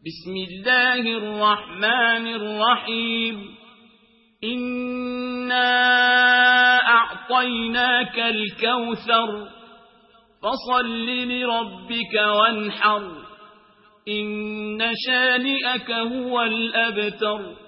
بسم الله الرحمن الرحيم إنا أعطيناك الكوثر فصل لربك وانحر إن شانئك هو الأبتر.